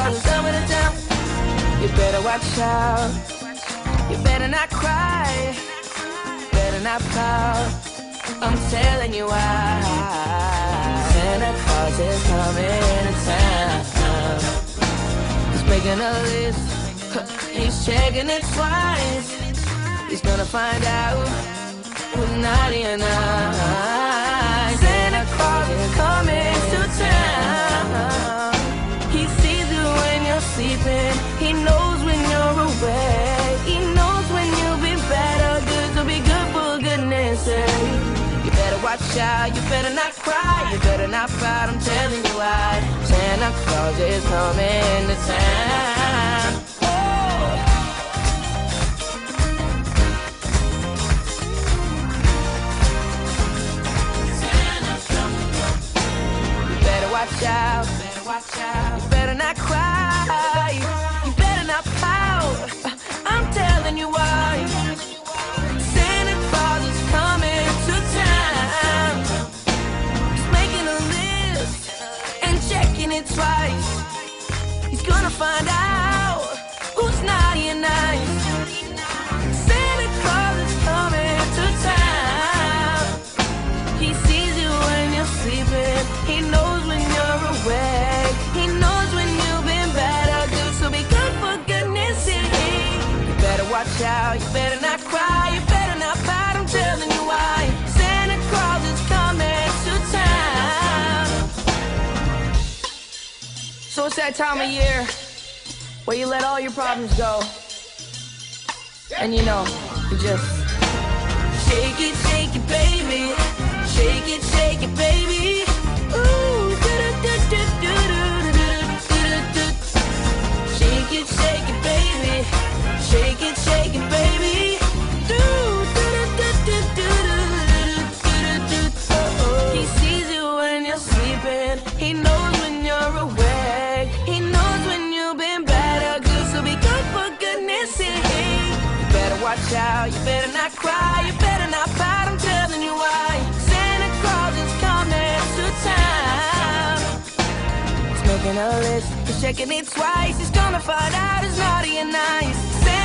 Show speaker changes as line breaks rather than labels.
Claus is coming to town. You better watch out. You better not cry. Better not pout. I'm telling you why. Santa Claus is coming to town. He's making a list. He's checking it twice. He's gonna find out who's naughty and nice. Santa Claus is coming to town. He sees you when you're sleeping. He knows when you're awake. He knows when you've been bad or good, so be good for goodness sake. You better watch out, you better not cry, you better not fight, I'm telling you why. Santa Claus is coming to town. Watch out, you better not cry, you better not pout, I'm telling you why. Santa Claus is coming to town. He's making a list and checking it twice. He's gonna find out who's naughty and nice. Santa Claus is coming to town. He sees you when you're sleeping. He knows when you're awake. He knows when you've been bad or good, so be good for goodness sake. You better watch out, you better not cry, you better not pout, I'm telling you why. Santa Claus is coming to town. So it's that time of year where you let all your problems go. And you know, you just shake it, baby. Shake it, baby. Ooh, shake it, baby. Shake it, baby. He sees you when you're sleeping. He knows when you're awake. He knows when you've been bad or good, so be good for goodness sake. You better watch out, you better not cry, you better not pout, I'm telling you why. Santa Claus is coming to town. He's making a list, he's checking it twice. He's gonna find out who's naughty and nice.